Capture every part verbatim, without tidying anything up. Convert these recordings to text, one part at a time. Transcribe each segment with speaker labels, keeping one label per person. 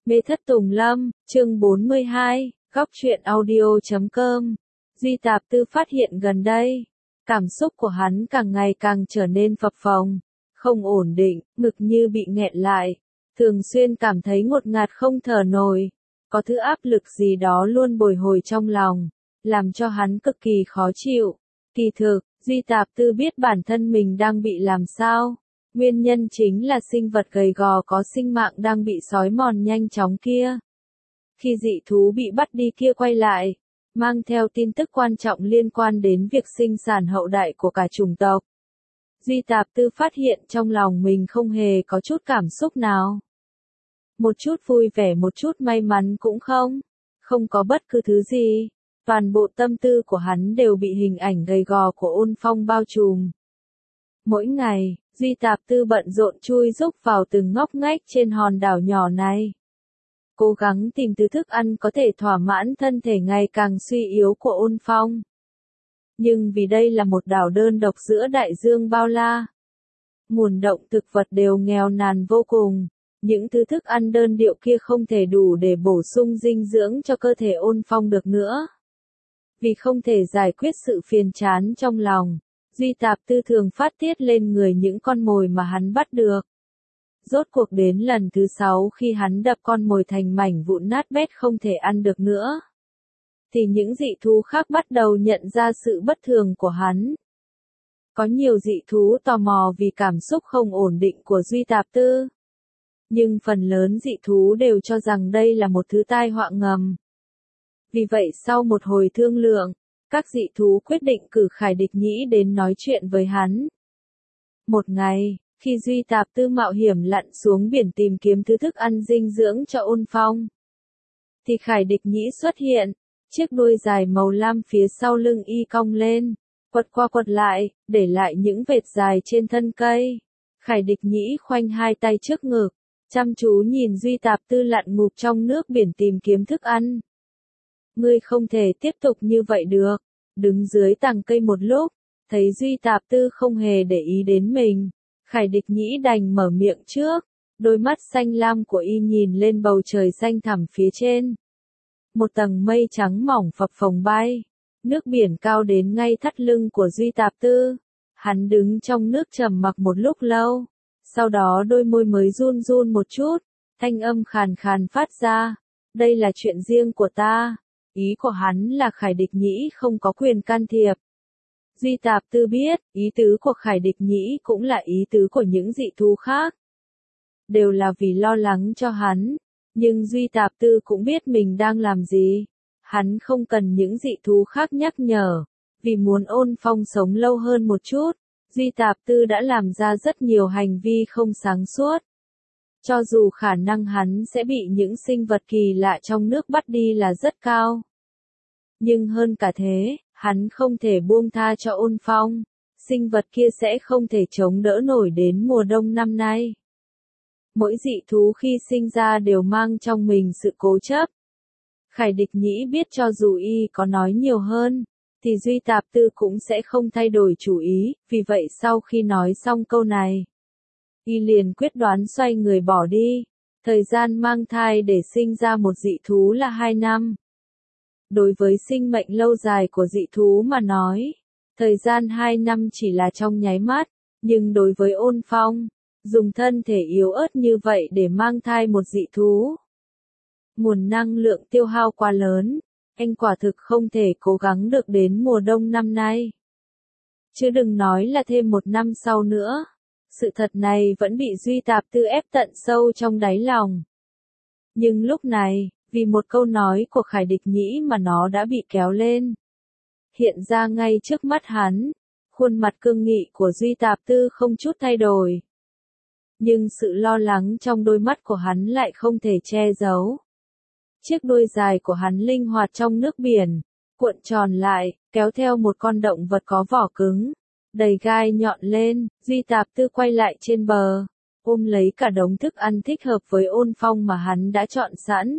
Speaker 1: Mê thất tùng lâm, chương bốn mươi hai, góc truyện audio chấm com. Duy Tạp Tư phát hiện gần đây, cảm xúc của hắn càng ngày càng trở nên phập phồng, không ổn định, ngực như bị nghẹn lại, thường xuyên cảm thấy ngột ngạt không thở nổi, có thứ áp lực gì đó luôn bồi hồi trong lòng, làm cho hắn cực kỳ khó chịu. Kỳ thực, Duy Tạp Tư biết bản thân mình đang bị làm sao. Nguyên nhân chính là sinh vật gầy gò có sinh mạng đang bị xói mòn nhanh chóng kia. Khi dị thú bị bắt đi kia quay lại, mang theo tin tức quan trọng liên quan đến việc sinh sản hậu đại của cả chủng tộc. Duy Tạp Tư phát hiện trong lòng mình không hề có chút cảm xúc nào. Một chút vui vẻ, một chút may mắn cũng không. Không có bất cứ thứ gì. Toàn bộ tâm tư của hắn đều bị hình ảnh gầy gò của Ôn Phong bao trùm. Mỗi ngày, Duy Tạp Tư bận rộn chui rúc vào từng ngóc ngách trên hòn đảo nhỏ này. Cố gắng tìm thứ thức ăn có thể thỏa mãn thân thể ngày càng suy yếu của Ôn Phong. Nhưng vì đây là một đảo đơn độc giữa đại dương bao la, nguồn động thực vật đều nghèo nàn vô cùng, những thứ thức ăn đơn điệu kia không thể đủ để bổ sung dinh dưỡng cho cơ thể Ôn Phong được nữa. Vì không thể giải quyết sự phiền chán trong lòng, Duy Tạp Tư thường phát tiết lên người những con mồi mà hắn bắt được. Rốt cuộc đến lần thứ sáu khi hắn đập con mồi thành mảnh vụn nát bét không thể ăn được nữa, thì những dị thú khác bắt đầu nhận ra sự bất thường của hắn. Có nhiều dị thú tò mò vì cảm xúc không ổn định của Duy Tạp Tư. Nhưng phần lớn dị thú đều cho rằng đây là một thứ tai họa ngầm. Vì vậy sau một hồi thương lượng, các dị thú quyết định cử Khải Địch Nhĩ đến nói chuyện với hắn. Một ngày, khi Duy Tạp Tư mạo hiểm lặn xuống biển tìm kiếm thứ thức ăn dinh dưỡng cho Ôn Phong, thì Khải Địch Nhĩ xuất hiện, chiếc đuôi dài màu lam phía sau lưng y cong lên, quật qua quật lại, để lại những vệt dài trên thân cây. Khải Địch Nhĩ khoanh hai tay trước ngực, chăm chú nhìn Duy Tạp Tư lặn ngụp trong nước biển tìm kiếm thức ăn. Ngươi không thể tiếp tục như vậy được. Đứng dưới tàng cây một lúc, thấy Duy Tạp Tư không hề để ý đến mình, Khải Địch Nhĩ đành mở miệng trước. Đôi mắt xanh lam của y nhìn lên bầu trời xanh thẳm phía trên. Một tầng mây trắng mỏng phập phồng bay, nước biển cao đến ngay thắt lưng của Duy Tạp Tư. Hắn đứng trong nước trầm mặc một lúc lâu, sau đó đôi môi mới run run một chút, thanh âm khàn khàn phát ra, đây là chuyện riêng của ta. Ý của hắn là Khải Địch Nhĩ không có quyền can thiệp. Duy Tạp Tư biết, ý tứ của Khải Địch Nhĩ cũng là ý tứ của những dị thú khác. Đều là vì lo lắng cho hắn, nhưng Duy Tạp Tư cũng biết mình đang làm gì. Hắn không cần những dị thú khác nhắc nhở, vì muốn Ôn Phong sống lâu hơn một chút, Duy Tạp Tư đã làm ra rất nhiều hành vi không sáng suốt. Cho dù khả năng hắn sẽ bị những sinh vật kỳ lạ trong nước bắt đi là rất cao. Nhưng hơn cả thế, hắn không thể buông tha cho Ôn Phong. Sinh vật kia sẽ không thể chống đỡ nổi đến mùa đông năm nay. Mỗi dị thú khi sinh ra đều mang trong mình sự cố chấp. Khải Địch Nhĩ biết cho dù y có nói nhiều hơn, thì Duy Tạp Tư cũng sẽ không thay đổi chủ ý, vì vậy sau khi nói xong câu này, y liền quyết đoán xoay người bỏ đi. Thời gian mang thai để sinh ra một dị thú là hai năm. Đối với sinh mệnh lâu dài của dị thú mà nói, thời gian hai năm chỉ là trong nháy mắt, nhưng đối với Ôn Phong, dùng thân thể yếu ớt như vậy để mang thai một dị thú, nguồn năng lượng tiêu hao quá lớn, anh quả thực không thể cố gắng được đến mùa đông năm nay. Chứ đừng nói là thêm một năm sau nữa. Sự thật này vẫn bị Duy Tạp Tư ép tận sâu trong đáy lòng. Nhưng lúc này, vì một câu nói của Khải Địch Nhĩ mà nó đã bị kéo lên. Hiện ra ngay trước mắt hắn, khuôn mặt cương nghị của Duy Tạp Tư không chút thay đổi. Nhưng sự lo lắng trong đôi mắt của hắn lại không thể che giấu. Chiếc đuôi dài của hắn linh hoạt trong nước biển, cuộn tròn lại, kéo theo một con động vật có vỏ cứng, đầy gai nhọn lên. Duy Tạp Tư quay lại trên bờ, ôm lấy cả đống thức ăn thích hợp với Ôn Phong mà hắn đã chọn sẵn.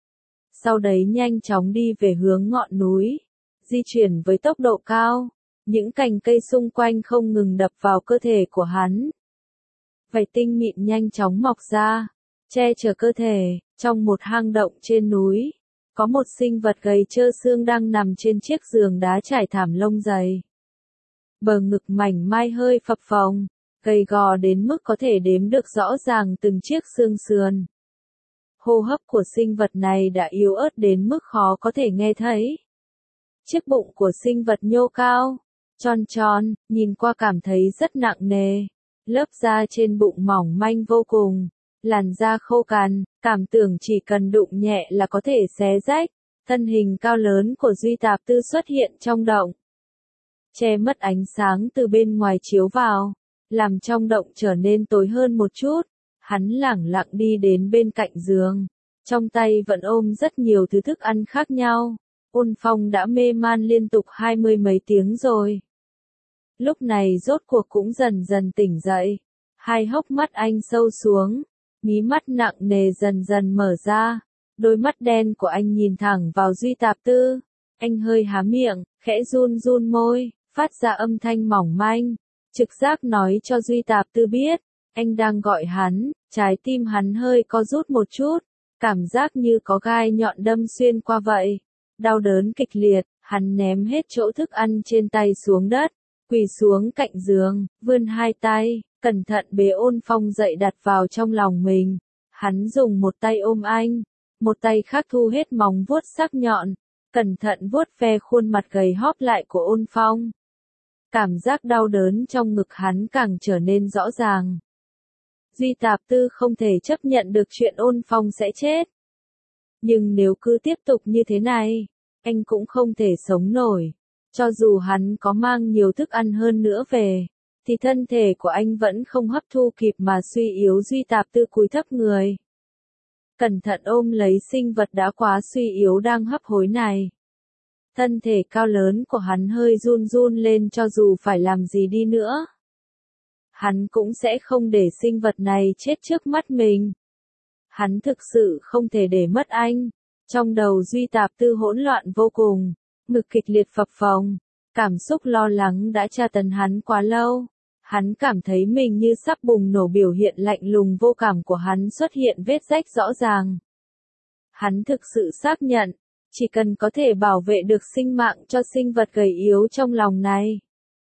Speaker 1: Sau đấy nhanh chóng đi về hướng ngọn núi, di chuyển với tốc độ cao, những cành cây xung quanh không ngừng đập vào cơ thể của hắn. Vảy tinh mịn nhanh chóng mọc ra, che chở cơ thể. Trong một hang động trên núi, có một sinh vật gầy trơ xương đang nằm trên chiếc giường đá trải thảm lông dày. Bờ ngực mảnh mai hơi phập phồng, gầy gò đến mức có thể đếm được rõ ràng từng chiếc xương sườn. Hô hấp của sinh vật này đã yếu ớt đến mức khó có thể nghe thấy. Chiếc bụng của sinh vật nhô cao, tròn tròn, nhìn qua cảm thấy rất nặng nề. Lớp da trên bụng mỏng manh vô cùng, làn da khô cằn, cảm tưởng chỉ cần đụng nhẹ là có thể xé rách. Thân hình cao lớn của Duy Tạp Tư xuất hiện trong động, che mất ánh sáng từ bên ngoài chiếu vào, làm trong động trở nên tối hơn một chút. Hắn lẳng lặng đi đến bên cạnh giường, trong tay vẫn ôm rất nhiều thứ thức ăn khác nhau. Ôn Phong đã mê man liên tục hai mươi mấy tiếng rồi. Lúc này rốt cuộc cũng dần dần tỉnh dậy, hai hốc mắt anh sâu xuống, mí mắt nặng nề dần dần mở ra, đôi mắt đen của anh nhìn thẳng vào Duy Tạp Tư. Anh hơi há miệng, khẽ run run môi, phát ra âm thanh mỏng manh, trực giác nói cho Duy Tạp Tư biết, anh đang gọi hắn. Trái tim hắn hơi co rút một chút, cảm giác như có gai nhọn đâm xuyên qua vậy. Đau đớn kịch liệt, hắn ném hết chỗ thức ăn trên tay xuống đất, quỳ xuống cạnh giường, vươn hai tay, cẩn thận bế Ôn Phong dậy đặt vào trong lòng mình. Hắn dùng một tay ôm anh, một tay khác thu hết móng vuốt sắc nhọn, cẩn thận vuốt ve khuôn mặt gầy hóp lại của Ôn Phong. Cảm giác đau đớn trong ngực hắn càng trở nên rõ ràng. Duy Tạp Tư không thể chấp nhận được chuyện Ôn Phong sẽ chết. Nhưng nếu cứ tiếp tục như thế này, anh cũng không thể sống nổi. Cho dù hắn có mang nhiều thức ăn hơn nữa về, thì thân thể của anh vẫn không hấp thu kịp mà suy yếu. Duy Tạp Tư cúi thấp người, cẩn thận ôm lấy sinh vật đã quá suy yếu đang hấp hối này. Thân thể cao lớn của hắn hơi run run lên, cho dù phải làm gì đi nữa, hắn cũng sẽ không để sinh vật này chết trước mắt mình. Hắn thực sự không thể để mất anh. Trong đầu Duy Tạp Tư hỗn loạn vô cùng, ngực kịch liệt phập phồng, cảm xúc lo lắng đã tra tấn hắn quá lâu. Hắn cảm thấy mình như sắp bùng nổ, biểu hiện lạnh lùng vô cảm của hắn xuất hiện vết rách rõ ràng. Hắn thực sự xác nhận, chỉ cần có thể bảo vệ được sinh mạng cho sinh vật gầy yếu trong lòng này,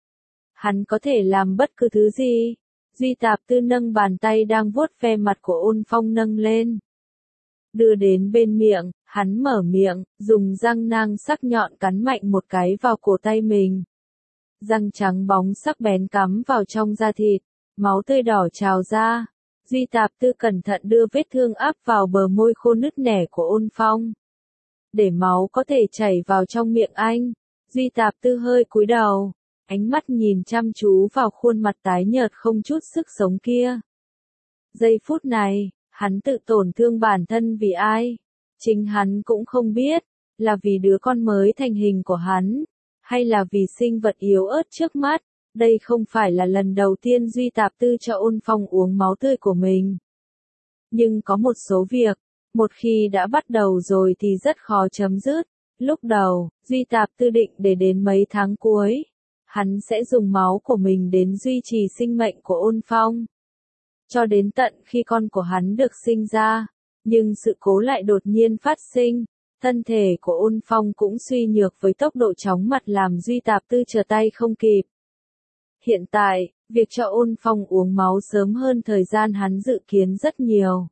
Speaker 1: hắn có thể làm bất cứ thứ gì. Duy Tạp Tư nâng bàn tay đang vuốt ve mặt của Ôn Phong nâng lên, đưa đến bên miệng, hắn mở miệng, dùng răng nang sắc nhọn cắn mạnh một cái vào cổ tay mình. Răng trắng bóng sắc bén cắm vào trong da thịt, máu tươi đỏ trào ra. Duy Tạp Tư cẩn thận đưa vết thương áp vào bờ môi khô nứt nẻ của Ôn Phong, để máu có thể chảy vào trong miệng anh. Duy Tạp Tư hơi cúi đầu, ánh mắt nhìn chăm chú vào khuôn mặt tái nhợt không chút sức sống kia. Giây phút này, hắn tự tổn thương bản thân vì ai? Chính hắn cũng không biết, là vì đứa con mới thành hình của hắn, hay là vì sinh vật yếu ớt trước mắt. Đây không phải là lần đầu tiên Duy Tạp Tư cho Ôn Phong uống máu tươi của mình. Nhưng có một số việc, một khi đã bắt đầu rồi thì rất khó chấm dứt. Lúc đầu, Duy Tạp Tư định để đến mấy tháng cuối, hắn sẽ dùng máu của mình đến duy trì sinh mệnh của Ôn Phong, cho đến tận khi con của hắn được sinh ra. Nhưng sự cố lại đột nhiên phát sinh, thân thể của Ôn Phong cũng suy nhược với tốc độ chóng mặt làm Duy Tạp Tư trở tay không kịp. Hiện tại, việc cho Ôn Phong uống máu sớm hơn thời gian hắn dự kiến rất nhiều.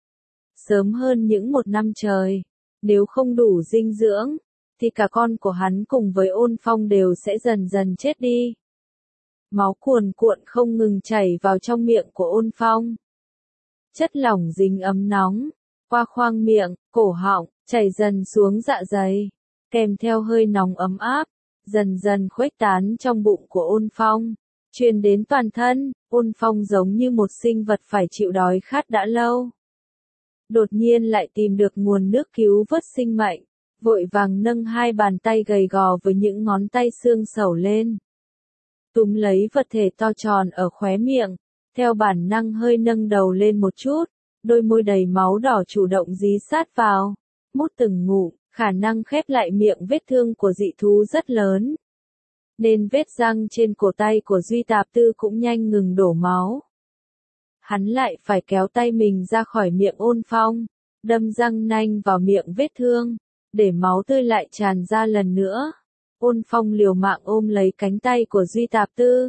Speaker 1: Sớm hơn những một năm trời. Nếu không đủ dinh dưỡng, thì cả con của hắn cùng với Ôn Phong đều sẽ dần dần chết đi. Máu cuồn cuộn không ngừng chảy vào trong miệng của Ôn Phong. Chất lỏng dính ấm nóng, qua khoang miệng, cổ họng, chảy dần xuống dạ dày, kèm theo hơi nóng ấm áp, dần dần khuếch tán trong bụng của Ôn Phong, truyền đến toàn thân. Ôn Phong giống như một sinh vật phải chịu đói khát đã lâu, đột nhiên lại tìm được nguồn nước cứu vớt sinh mệnh, vội vàng nâng hai bàn tay gầy gò với những ngón tay xương sẩu lên, túm lấy vật thể to tròn ở khóe miệng, theo bản năng hơi nâng đầu lên một chút, đôi môi đầy máu đỏ chủ động dí sát vào, mút từng ngụm. Khả năng khép lại miệng vết thương của dị thú rất lớn, nên vết răng trên cổ tay của Duy Tạp Tư cũng nhanh ngừng đổ máu. Hắn lại phải kéo tay mình ra khỏi miệng Ôn Phong, đâm răng nanh vào miệng vết thương, để máu tươi lại tràn ra lần nữa. Ôn Phong liều mạng ôm lấy cánh tay của Duy Tạp Tư,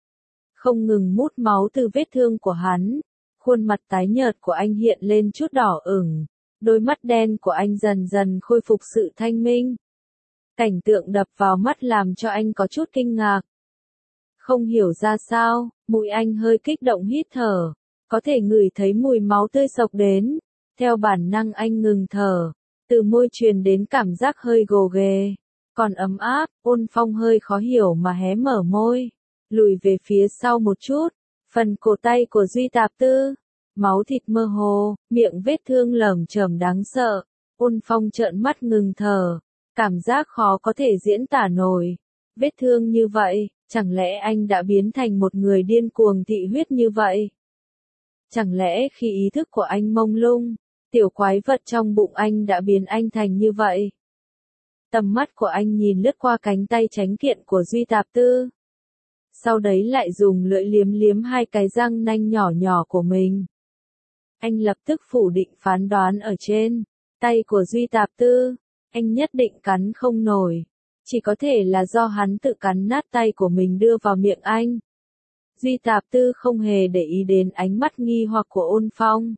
Speaker 1: không ngừng mút máu từ vết thương của hắn. Khuôn mặt tái nhợt của anh hiện lên chút đỏ ửng, đôi mắt đen của anh dần dần khôi phục sự thanh minh. Cảnh tượng đập vào mắt làm cho anh có chút kinh ngạc. Không hiểu ra sao, mũi anh hơi kích động hít thở, có thể ngửi thấy mùi máu tươi sộc đến. Theo bản năng anh ngừng thở, từ môi truyền đến cảm giác hơi gồ ghề, còn ấm áp. Ôn Phong hơi khó hiểu mà hé mở môi, lùi về phía sau một chút, phần cổ tay của Duy Tạp Tư, máu thịt mơ hồ, miệng vết thương lởm chởm đáng sợ. Ôn Phong trợn mắt ngừng thở, cảm giác khó có thể diễn tả nổi. Vết thương như vậy, chẳng lẽ anh đã biến thành một người điên cuồng thị huyết như vậy? Chẳng lẽ khi ý thức của anh mông lung, tiểu quái vật trong bụng anh đã biến anh thành như vậy? Tầm mắt của anh nhìn lướt qua cánh tay tránh kiện của Duy Tạp Tư, sau đấy lại dùng lưỡi liếm liếm hai cái răng nanh nhỏ nhỏ của mình. Anh lập tức phủ định phán đoán ở trên tay của Duy Tạp Tư, anh nhất định cắn không nổi, chỉ có thể là do hắn tự cắn nát tay của mình đưa vào miệng anh. Duy Tạp Tư không hề để ý đến ánh mắt nghi hoặc của Ôn Phong,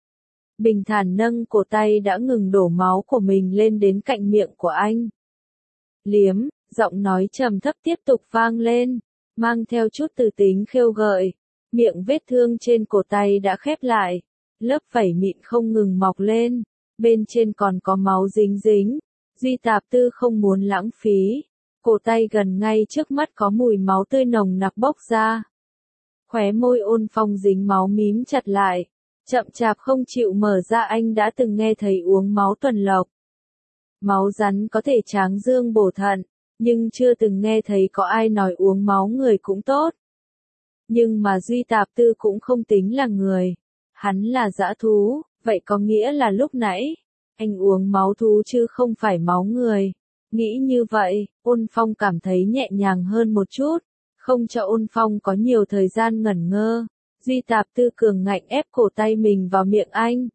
Speaker 1: bình thản nâng cổ tay đã ngừng đổ máu của mình lên đến cạnh miệng của anh. Liếm, giọng nói trầm thấp tiếp tục vang lên, mang theo chút từ tính khêu gợi. Miệng vết thương trên cổ tay đã khép lại, lớp vảy mịn không ngừng mọc lên, bên trên còn có máu dính dính. Duy Tạp Tư không muốn lãng phí, cổ tay gần ngay trước mắt có mùi máu tươi nồng nặc bốc ra. Khóe môi Ôn Phong dính máu mím chặt lại, chậm chạp không chịu mở ra. Anh đã từng nghe thấy uống máu tuần lộc, máu rắn có thể tráng dương bổ thận, nhưng chưa từng nghe thấy có ai nói uống máu người cũng tốt. Nhưng mà Duy Tạp Tư cũng không tính là người, hắn là dã thú, vậy có nghĩa là lúc nãy, anh uống máu thú chứ không phải máu người. Nghĩ như vậy, Ôn Phong cảm thấy nhẹ nhàng hơn một chút, không cho Ôn Phong có nhiều thời gian ngẩn ngơ. Duy Tạp Tư cường ngạnh ép cổ tay mình vào miệng anh.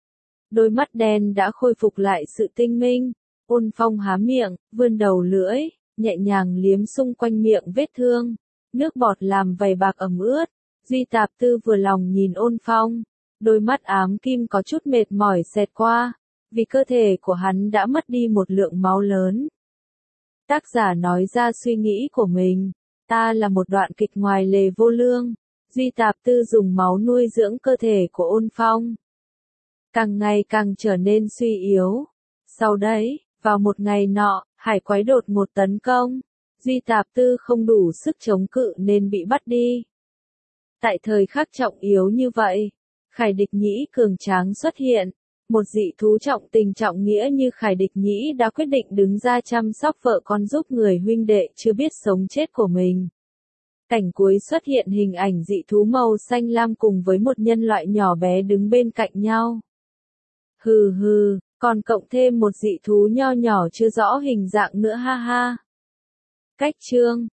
Speaker 1: Đôi mắt đen đã khôi phục lại sự tinh minh. Ôn Phong há miệng, vươn đầu lưỡi, nhẹ nhàng liếm xung quanh miệng vết thương. Nước bọt làm vầy bạc ẩm ướt. Duy Tạp Tư vừa lòng nhìn Ôn Phong, đôi mắt ám kim có chút mệt mỏi xẹt qua, vì cơ thể của hắn đã mất đi một lượng máu lớn. Tác giả nói ra suy nghĩ của mình, ta là một đoạn kịch ngoài lề vô lương. Duy Tạp Tư dùng máu nuôi dưỡng cơ thể của Ôn Phong, càng ngày càng trở nên suy yếu. Sau đấy, vào một ngày nọ, hải quái đột ngột tấn công. Duy Tạp Tư không đủ sức chống cự nên bị bắt đi. Tại thời khắc trọng yếu như vậy, Khải Địch Nhĩ cường tráng xuất hiện. Một dị thú trọng tình trọng nghĩa như Khải Địch Nhĩ đã quyết định đứng ra chăm sóc vợ con giúp người huynh đệ chưa biết sống chết của mình. Cảnh cuối xuất hiện hình ảnh dị thú màu xanh lam cùng với một nhân loại nhỏ bé đứng bên cạnh nhau. Hừ hừ, còn cộng thêm một dị thú nho nhỏ chưa rõ hình dạng nữa ha ha. Cách chương